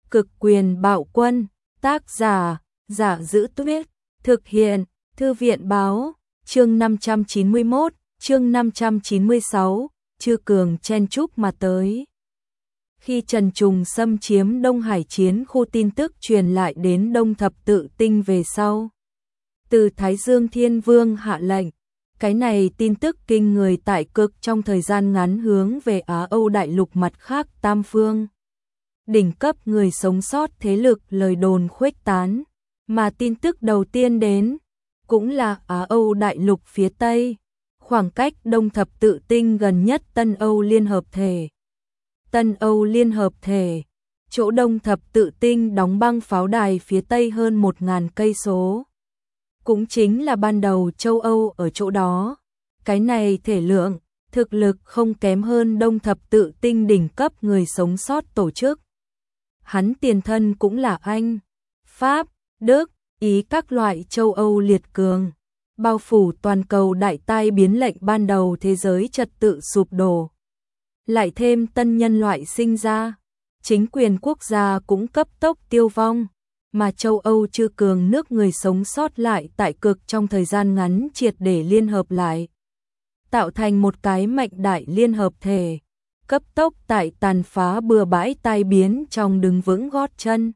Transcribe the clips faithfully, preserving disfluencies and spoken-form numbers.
Cực quyền bạo quân, tác giả, Giả Giữ Tuyết, thực hiện, Thư viện báo, chương năm trăm chín mươi mốt, chương năm trăm chín mươi sáu, Chư Cường chen chúc mà tới. Khi Trần Trùng xâm chiếm Đông Hải chiến khu, tin tức truyền lại đến Đông Thập Tự Tinh về sau. Từ Thái Dương Thiên Vương hạ lệnh, cái này tin tức kinh người tại cực trong thời gian ngắn hướng về Á Âu đại lục mặt khác tam phương. Đỉnh cấp người sống sót thế lực lời đồn khuếch tán, mà tin tức đầu tiên đến cũng là Á Âu đại lục phía Tây, khoảng cách Đông Thập Tự Tinh gần nhất Tân Âu Liên Hợp Thể. Tân Âu Liên Hợp Thể, chỗ Đông Thập Tự Tinh đóng băng pháo đài phía Tây hơn một nghìn cây số. Cũng chính là ban đầu châu Âu ở chỗ đó. Cái này thể lượng, thực lực không kém hơn Đông Thập Tự Tinh đỉnh cấp người sống sót tổ chức. Hắn tiền thân cũng là Anh, Pháp, Đức, Ý các loại châu Âu liệt cường. Bao phủ toàn cầu đại tai biến lệnh ban đầu thế giới trật tự sụp đổ. Lại thêm tân nhân loại sinh ra, chính quyền quốc gia cũng cấp tốc tiêu vong, mà châu Âu chư cường nước người sống sót lại tại cực trong thời gian ngắn triệt để liên hợp lại, tạo thành một cái mạnh đại liên hợp thể, cấp tốc tại tàn phá bừa bãi tai biến trong đứng vững gót chân.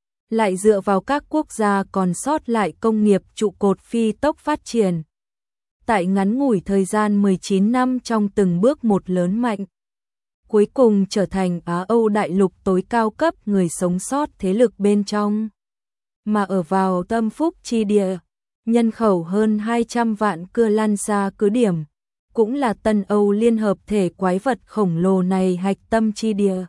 Lại dựa vào các quốc gia còn sót lại công nghiệp trụ cột phi tốc phát triển. Tại ngắn ngủi thời gian mười chín năm trong từng bước một lớn mạnh, cuối cùng trở thành Á Âu đại lục tối cao cấp người sống sót thế lực bên trong. Mà ở vào tâm phúc chi địa, nhân khẩu hơn hai trăm vạn cưa lan xa cứ điểm, cũng là Tân Âu Liên Hợp Thể quái vật khổng lồ này hạch tâm chi địa.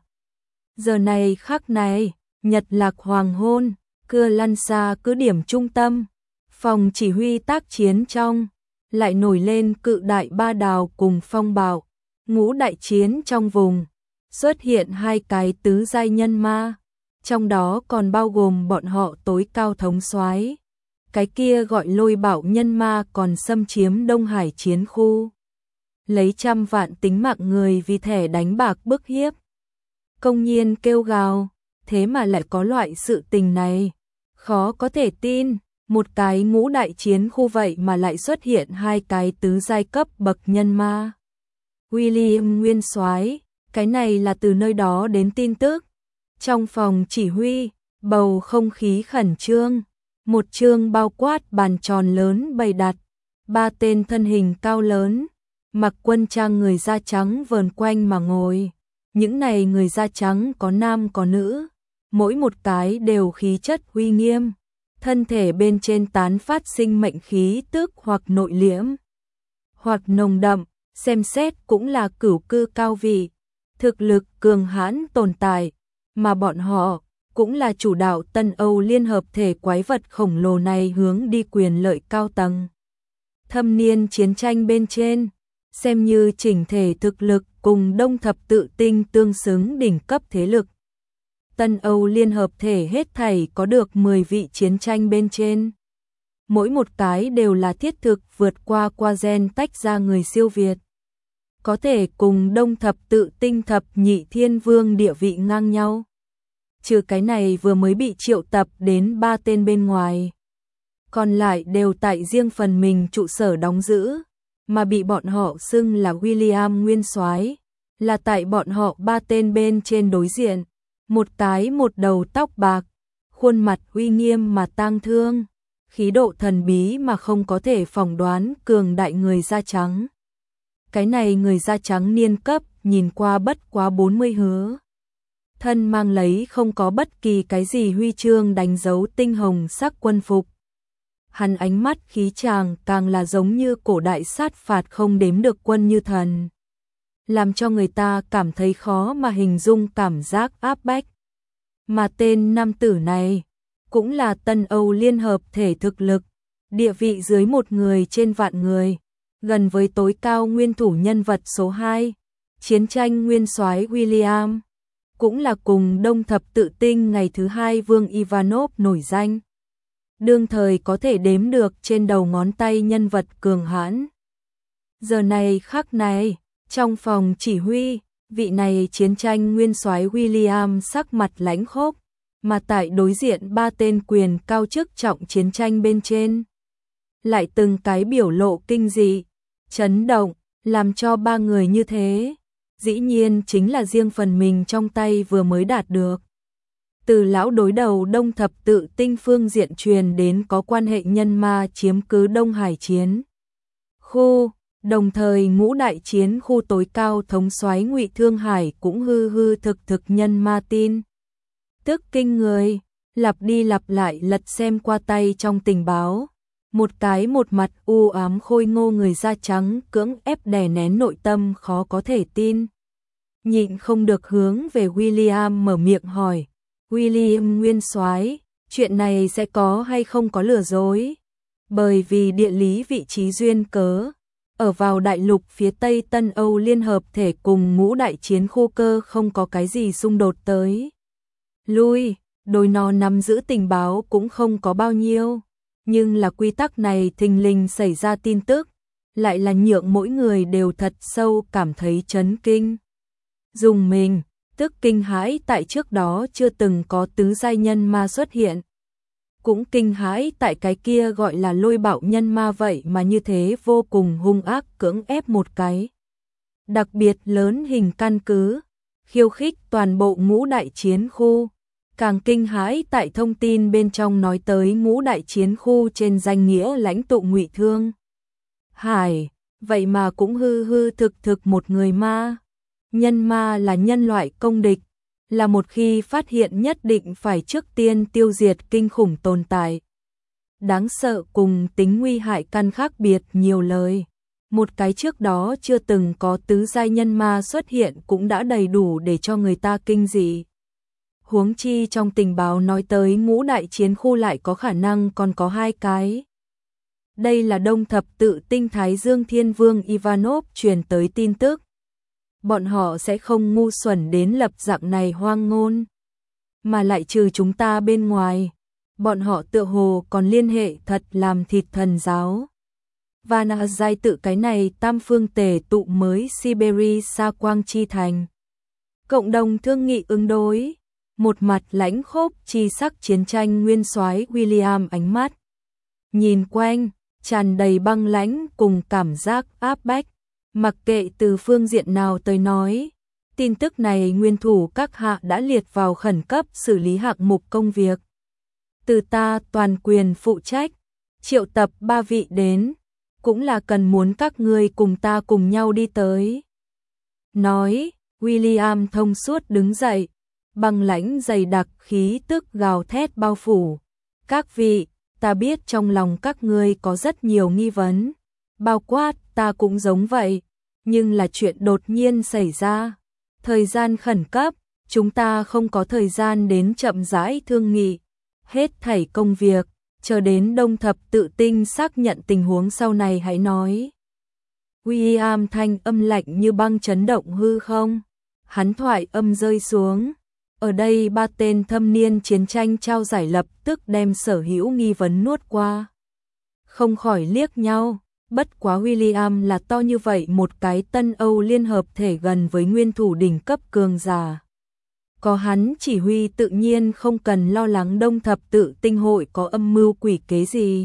Giờ này khắc này, Nhật Lạc hoàng hôn, cưa lăn xa cứ điểm trung tâm, phòng chỉ huy tác chiến trong, lại nổi lên cự đại ba đào cùng phong bạo, ngũ đại chiến trong vùng, xuất hiện hai cái tứ giai nhân ma, trong đó còn bao gồm bọn họ tối cao thống soái. Cái kia gọi Lôi Bảo nhân ma còn xâm chiếm Đông Hải chiến khu, lấy trăm vạn tính mạng người vì thẻ đánh bạc bức hiếp. Công nhiên kêu gào, thế mà lại có loại sự tình này, khó có thể tin, một cái ngũ đại chiến khu vậy mà lại xuất hiện hai cái tứ giai cấp bậc nhân ma. William nguyên soái, cái này là từ nơi đó đến tin tức. Trong phòng chỉ huy, bầu không khí khẩn trương, một chương bao quát bàn tròn lớn bày đặt, ba tên thân hình cao lớn, mặc quân trang người da trắng vờn quanh mà ngồi. Những này người da trắng có nam có nữ, mỗi một cái đều khí chất uy nghiêm, thân thể bên trên tán phát sinh mệnh khí tức hoặc nội liễm, hoặc nồng đậm, xem xét cũng là cửu cư cao vị, thực lực cường hãn tồn tại, mà bọn họ cũng là chủ đạo Tân Âu Liên Hợp Thể quái vật khổng lồ này hướng đi quyền lợi cao tầng. Thâm niên chiến tranh bên trên, xem như chỉnh thể thực lực cùng Đông Thập Tự Tinh tương xứng đỉnh cấp thế lực. Tân Âu Liên Hợp Thể hết thảy có được mười vị chiến tranh bên trên. Mỗi một cái đều là thiết thực vượt qua qua gen tách ra người siêu việt. Có thể cùng Đông Thập Tự Tinh thập nhị thiên vương địa vị ngang nhau. Trừ cái này vừa mới bị triệu tập đến ba tên bên ngoài. Còn lại đều tại riêng phần mình trụ sở đóng giữ, mà bị bọn họ xưng là William nguyên soái, là tại bọn họ ba tên bên trên đối diện. Một cái một đầu tóc bạc, khuôn mặt uy nghiêm mà tang thương, khí độ thần bí mà không có thể phỏng đoán cường đại người da trắng. Cái này người da trắng niên cấp nhìn qua bất quá bốn mươi hứa. Thân mang lấy không có bất kỳ cái gì huy chương đánh dấu tinh hồng sắc quân phục. Hắn ánh mắt khí chàng càng là giống như cổ đại sát phạt không đếm được quân như thần, làm cho người ta cảm thấy khó mà hình dung cảm giác áp bách. Mà tên nam tử này cũng là Tân Âu Liên Hợp Thể thực lực, địa vị dưới một người trên vạn người, gần với tối cao nguyên thủ nhân vật số hai, chiến tranh nguyên soái William, cũng là cùng Đông Thập Tự Tinh ngày thứ hai Vương Ivanov nổi danh. Đương thời có thể đếm được trên đầu ngón tay nhân vật cường hãn. Giờ này khắc này, trong phòng chỉ huy, vị này chiến tranh nguyên soái William sắc mặt lãnh khốc, mà tại đối diện ba tên quyền cao chức trọng chiến tranh bên trên. Lại từng cái biểu lộ kinh dị, chấn động, làm cho ba người như thế. Dĩ nhiên chính là riêng phần mình trong tay vừa mới đạt được. Từ lão đối đầu Đông Thập Tự Tinh phương diện truyền đến có quan hệ nhân ma chiếm cứ Đông Hải chiến khu, đồng thời ngũ đại chiến khu tối cao thống soái Ngụy Thương Hải cũng hư hư thực thực nhân ma tin. Tức kinh người, lặp đi lặp lại lật xem qua tay trong tình báo. Một cái một mặt u ám khôi ngô người da trắng cưỡng ép đè nén nội tâm khó có thể tin. Nhịn không được hướng về William mở miệng hỏi. William nguyên soái, chuyện này sẽ có hay không có lừa dối? Bởi vì địa lý vị trí duyên cớ, ở vào đại lục phía Tây Tân Âu liên hợp thể cùng ngũ đại chiến khu cơ không có cái gì xung đột tới. Lui, đôi nó nắm giữ tình báo cũng không có bao nhiêu, nhưng là quy tắc này thình lình xảy ra tin tức, lại là nhượng mỗi người đều thật sâu cảm thấy chấn kinh. Dùng mình, tức kinh hãi tại trước đó chưa từng có tứ giai nhân ma xuất hiện. Cũng kinh hãi tại cái kia gọi là lôi bạo nhân ma vậy mà như thế vô cùng hung ác cưỡng ép một cái. Đặc biệt lớn hình căn cứ, khiêu khích toàn bộ ngũ đại chiến khu. Càng kinh hãi tại thông tin bên trong nói tới ngũ đại chiến khu trên danh nghĩa lãnh tụ Ngụy Thương Hải, vậy mà cũng hư hư thực thực một người ma. Nhân ma là nhân loại công địch, là một khi phát hiện nhất định phải trước tiên tiêu diệt kinh khủng tồn tại. Đáng sợ cùng tính nguy hại căn khác biệt nhiều lời. Một cái trước đó chưa từng có tứ giai nhân ma xuất hiện cũng đã đầy đủ để cho người ta kinh dị. Huống chi trong tình báo nói tới ngũ đại chiến khu lại có khả năng còn có hai cái. Đây là Đông Thập Tự Tinh Thái Dương Thiên Vương Ivanov truyền tới tin tức. Bọn họ sẽ không ngu xuẩn đến lập dạng này hoang ngôn. Mà lại trừ chúng ta bên ngoài, bọn họ tựa hồ còn liên hệ thật làm thịt thần giáo. Và nà giai tự cái này tam phương tề tụ mới Siberia Sa Quang Chi Thành. Cộng đồng thương nghị ứng đối. Một mặt lãnh khốc chi sắc chiến tranh nguyên soái William ánh mắt. Nhìn quanh, tràn đầy băng lãnh cùng cảm giác áp bách. Mặc kệ từ phương diện nào tới nói, tin tức này nguyên thủ các hạ đã liệt vào khẩn cấp xử lý hạng mục công việc. Từ ta toàn quyền phụ trách, triệu tập ba vị đến, cũng là cần muốn các ngươi cùng ta cùng nhau đi tới. Nói, William thông suốt đứng dậy, băng lãnh dày đặc khí tức gào thét bao phủ. Các vị, ta biết trong lòng các ngươi có rất nhiều nghi vấn, bao quát ta cũng giống vậy, nhưng là chuyện đột nhiên xảy ra. Thời gian khẩn cấp, chúng ta không có thời gian đến chậm rãi thương nghị. Hết thảy công việc, chờ đến Đông Thập Tự Tinh xác nhận tình huống sau này hãy nói. William thanh âm lạnh như băng chấn động hư không. Hắn thoại âm rơi xuống. Ở đây ba tên thâm niên chiến tranh trao giải lập tức đem sở hữu nghi vấn nuốt qua. Không khỏi liếc nhau, bất quá William là to như vậy một cái Tân Âu liên hợp thể gần với nguyên thủ đỉnh cấp cường giả. Có hắn chỉ huy tự nhiên không cần lo lắng Đông Thập Tự Tinh hội có âm mưu quỷ kế gì.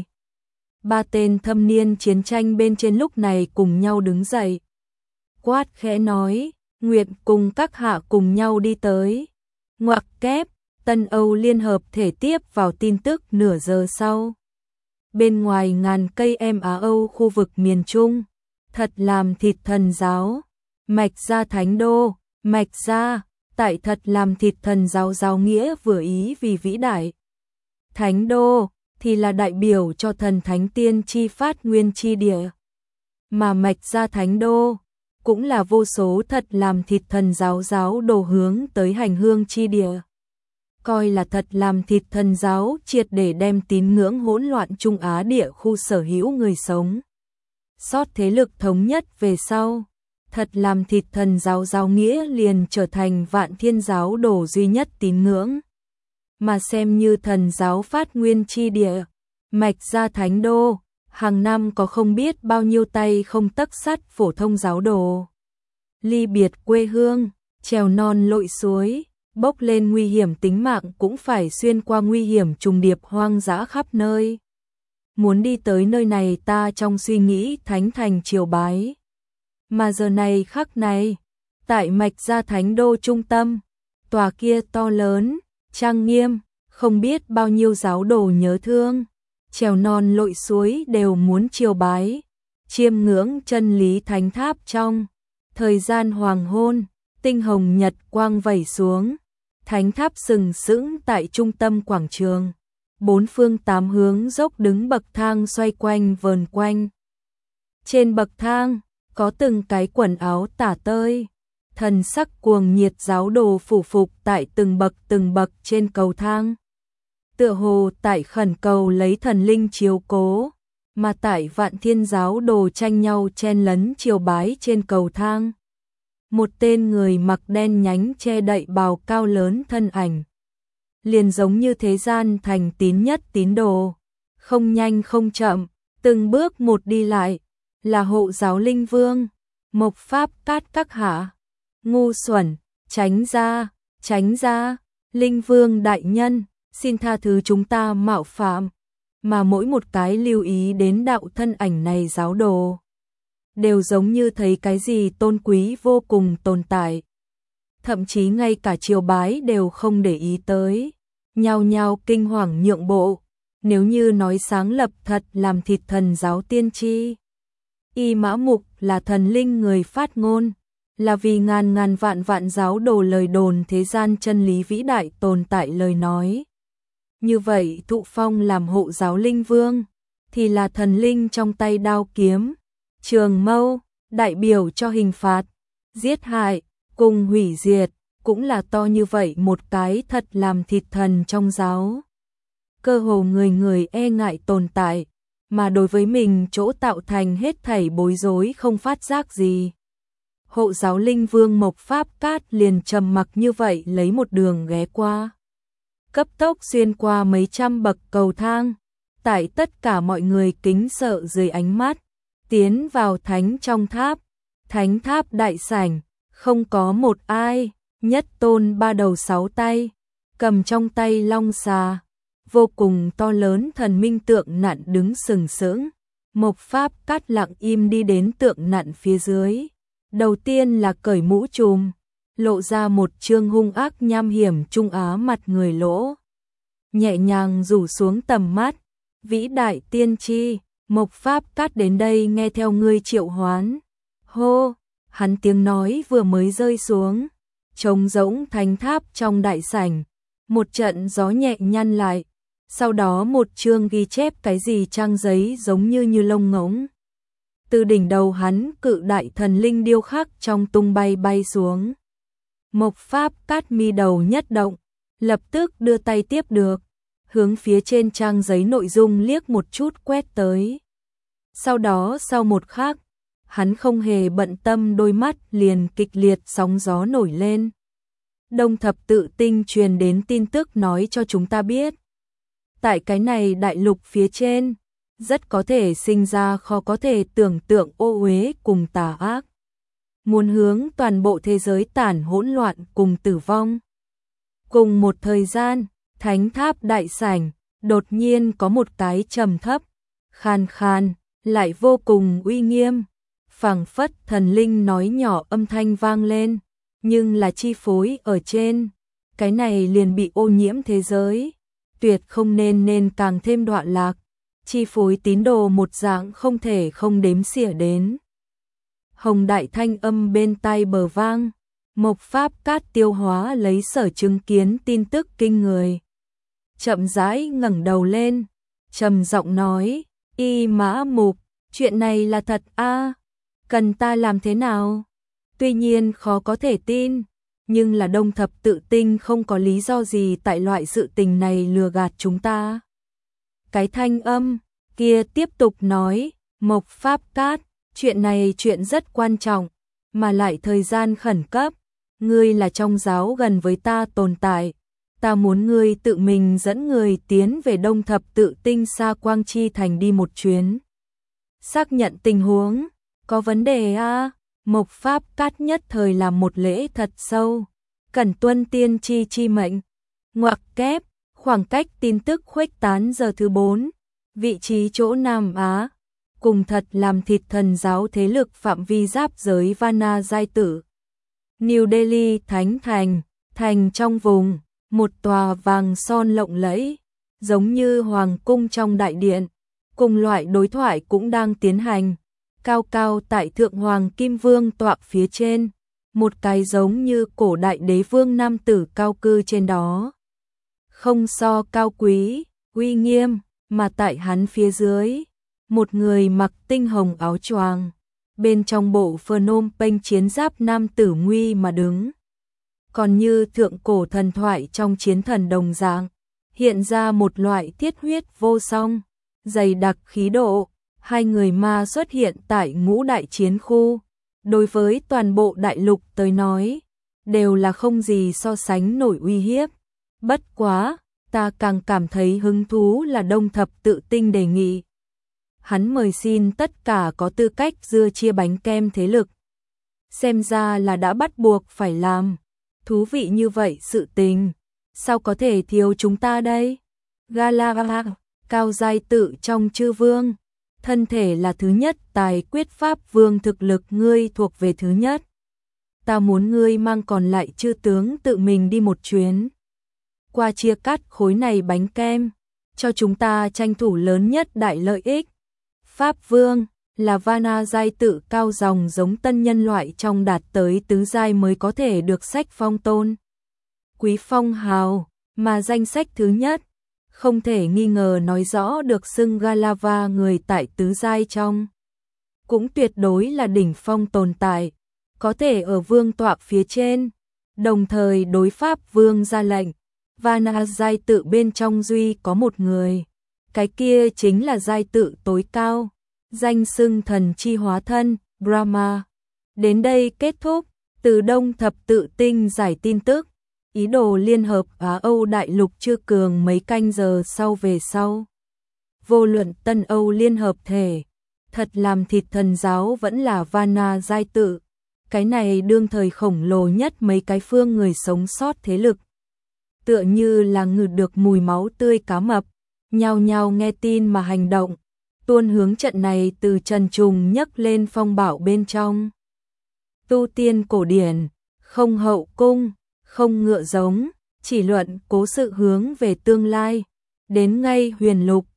Ba tên thâm niên chiến tranh bên trên lúc này cùng nhau đứng dậy. Quát khẽ nói, Nguyệt cùng các hạ cùng nhau đi tới. Ngoặc kép, Tân Âu liên hợp thể tiếp vào tin tức nửa giờ sau. Bên ngoài ngàn cây em Á Âu khu vực miền Trung, thật làm thịt thần giáo. Mạch gia thánh đô, mạch gia, tại thật làm thịt thần giáo giáo nghĩa vừa ý vì vĩ đại. Thánh đô, thì là đại biểu cho thần thánh tiên chi phát nguyên chi địa. Mà mạch gia thánh đô, cũng là vô số thật làm thịt thần giáo giáo đồ hướng tới hành hương chi địa. Coi là thật làm thịt thần giáo triệt để đem tín ngưỡng hỗn loạn Trung Á địa khu sở hữu người sống. Sót thế lực thống nhất về sau, thật làm thịt thần giáo giáo nghĩa liền trở thành vạn thiên giáo đồ duy nhất tín ngưỡng. Mà xem như thần giáo phát nguyên chi địa, mạch gia thánh đô, hàng năm có không biết bao nhiêu tay không tấc sắt phổ thông giáo đồ. Ly biệt quê hương, trèo non lội suối, bốc lên nguy hiểm tính mạng cũng phải xuyên qua nguy hiểm trùng điệp hoang dã khắp nơi. Muốn đi tới nơi này ta trong suy nghĩ thánh thành triều bái. Mà giờ này khắc này, tại Mạch Gia Thánh Đô trung tâm, tòa kia to lớn, trang nghiêm, không biết bao nhiêu giáo đồ nhớ thương, trèo non lội suối đều muốn triều bái, chiêm ngưỡng chân lý thánh tháp trong thời gian hoàng hôn, tinh hồng nhật quang vẩy xuống, thánh tháp sừng sững tại trung tâm quảng trường, bốn phương tám hướng dốc đứng bậc thang xoay quanh vờn quanh. Trên bậc thang có từng cái quần áo tả tơi, thần sắc cuồng nhiệt giáo đồ phủ phục tại từng bậc từng bậc trên cầu thang. Tựa hồ tại khẩn cầu lấy thần linh chiếu cố, mà tại Vạn Thiên giáo đồ tranh nhau chen lấn triều bái trên cầu thang. Một tên người mặc đen nhánh che đậy bào cao lớn thân ảnh, liền giống như thế gian thành tín nhất tín đồ, không nhanh không chậm, từng bước một đi lại, là hộ giáo linh vương, Mộc Pháp Cát các hạ. Ngu xuẩn, tránh ra, tránh ra, linh vương đại nhân, xin tha thứ chúng ta mạo phạm. Mà mỗi một cái lưu ý đến đạo thân ảnh này giáo đồ, đều giống như thấy cái gì tôn quý vô cùng tồn tại. Thậm chí ngay cả triều bái đều không để ý tới, nhao nhao kinh hoàng nhượng bộ, nếu như nói sáng lập thật làm thịt thần giáo tiên tri. Y Mã Mục là thần linh người phát ngôn, là vì ngàn ngàn vạn vạn giáo đồ lời đồn thế gian chân lý vĩ đại tồn tại lời nói. Như vậy Thụ Phong làm hộ giáo linh vương, thì là thần linh trong tay đao kiếm, trường mâu, đại biểu cho hình phạt, giết hại, cùng hủy diệt, cũng là to như vậy một cái thật làm thịt thần trong giáo. Cơ hồ người người e ngại tồn tại, mà đối với mình chỗ tạo thành hết thảy bối rối không phát giác gì. Hộ giáo linh vương Mộc Pháp Cát liền trầm mặc như vậy lấy một đường ghé qua. Cấp tốc xuyên qua mấy trăm bậc cầu thang, tại tất cả mọi người kính sợ dưới ánh mắt, tiến vào thánh trong tháp, thánh tháp đại sảnh, không có một ai, nhất tôn ba đầu sáu tay, cầm trong tay long xà, vô cùng to lớn thần minh tượng nặn đứng sừng sững. Mộc Pháp Cát lặng im đi đến tượng nặn phía dưới, đầu tiên là cởi mũ trùm, lộ ra một trương hung ác nham hiểm trung á mặt người lỗ. Nhẹ nhàng rủ xuống tầm mắt, vĩ đại tiên tri, Mộc Pháp Cát đến đây nghe theo ngươi triệu hoán. Hô, hắn tiếng nói vừa mới rơi xuống, trống rỗng thánh tháp trong đại sảnh, một trận gió nhẹ nhăn lại, sau đó một chương ghi chép cái gì trang giấy giống như như lông ngỗng. Từ đỉnh đầu hắn cự đại thần linh điêu khắc trong tung bay bay xuống. Mộc Pháp Cát mi đầu nhất động, lập tức đưa tay tiếp được, hướng phía trên trang giấy nội dung liếc một chút quét tới. Sau đó sau một khắc, hắn không hề bận tâm đôi mắt liền kịch liệt sóng gió nổi lên. Đông thập tự tinh truyền đến tin tức nói cho chúng ta biết. Tại cái này đại lục phía trên, rất có thể sinh ra khó có thể tưởng tượng ô uế cùng tà ác. Muốn hướng toàn bộ thế giới tản hỗn loạn cùng tử vong. Cùng một thời gian, thánh tháp đại sảnh, đột nhiên có một cái trầm thấp, khan khan, lại vô cùng uy nghiêm. Phảng phất thần linh nói nhỏ âm thanh vang lên, nhưng là chi phối ở trên. Cái này liền bị ô nhiễm thế giới, tuyệt không nên nên càng thêm đoạn lạc. Chi phối tín đồ một dạng không thể không đếm xỉa đến. Hồng đại thanh âm bên tai bờ vang, Mộc Pháp Cát tiêu hóa lấy sở chứng kiến tin tức kinh người. Chậm rãi ngẩng đầu lên, trầm giọng nói, Y Mã Mục, chuyện này là thật a, cần ta làm thế nào? Tuy nhiên khó có thể tin, nhưng là Đông thập tự tinh không có lý do gì tại loại sự tình này lừa gạt chúng ta. Cái thanh âm kia tiếp tục nói, Mộc Pháp Cát, chuyện này chuyện rất quan trọng, mà lại thời gian khẩn cấp, ngươi là trong giáo gần với ta tồn tại, ta muốn ngươi tự mình dẫn người tiến về Đông thập tự tinh xa Quang Chi thành đi một chuyến. Xác nhận tình huống, có vấn đề a? À? Mộc Pháp Cát nhất thời làm một lễ thật sâu, Cẩn tuân tiên tri chi mệnh. Ngoặc kép, khoảng cách tin tức khuếch tán giờ thứ bốn. Vị trí chỗ Nam Á. Cùng thật làm thịt thần giáo thế lực phạm vi giáp giới Vana giai tử. New Delhi Thánh Thành, thành trong vùng, một tòa vàng son lộng lẫy, giống như hoàng cung trong đại điện. Cùng loại đối thoại cũng đang tiến hành. Cao cao tại Thượng Hoàng Kim Vương tọa phía trên, một cái giống như cổ đại đế vương nam tử cao cư trên đó. Không so cao quý, uy nghiêm, mà tại hắn phía dưới, một người mặc tinh hồng áo choàng, bên trong bộ Phnom Penh chiến giáp nam tử nguy mà đứng. Còn như thượng cổ thần thoại trong chiến thần đồng dạng, hiện ra một loại thiết huyết vô song, dày đặc khí độ. Hai người ma xuất hiện tại ngũ đại chiến khu, đối với toàn bộ đại lục tới nói, đều là không gì so sánh nổi uy hiếp. Bất quá, ta càng cảm thấy hứng thú là Đông Thập Tự Tinh đề nghị. Hắn mời xin tất cả có tư cách dưa chia bánh kem thế lực. Xem ra là đã bắt buộc phải làm. Thú vị như vậy sự tình, sao có thể thiếu chúng ta đây? Gala cao giai tự trong chư vương. Thân thể là thứ nhất, tài quyết pháp vương thực lực ngươi thuộc về thứ nhất. Ta muốn ngươi mang còn lại chư tướng tự mình đi một chuyến. Qua chia cắt khối này bánh kem, cho chúng ta tranh thủ lớn nhất đại lợi ích. Pháp vương là Vana giai tự cao dòng giống tân nhân loại trong đạt tới tứ giai mới có thể được sách phong tôn. Quý phong hào, mà danh sách thứ nhất. Không thể nghi ngờ nói rõ được xưng Galava người tại tứ giai trong. Cũng tuyệt đối là đỉnh phong tồn tại, có thể ở vương tọa phía trên, đồng thời đối pháp vương ra lệnh. Vana giai tự bên trong duy có một người, cái kia chính là giai tự tối cao, danh xưng thần chi hóa thân, Brahma. Đến đây kết thúc, từ Đông Thập Tự Tinh giải tin tức. Ý đồ liên hợp Á Âu đại lục chưa cường mấy canh giờ sau về sau. Vô luận Tân Âu liên hợp thể, thật làm thịt thần giáo vẫn là Vana giai tự. Cái này đương thời khổng lồ nhất mấy cái phương người sống sót thế lực. Tựa như là ngửi được mùi máu tươi cá mập, nhao nhao nghe tin mà hành động. Tuôn hướng trận này từ trần trùng nhấc lên phong bạo bên trong. Tu tiên cổ điển, không hậu cung. Không ngựa giống, chỉ luận cố sự hướng về tương lai, đến ngay huyền lục,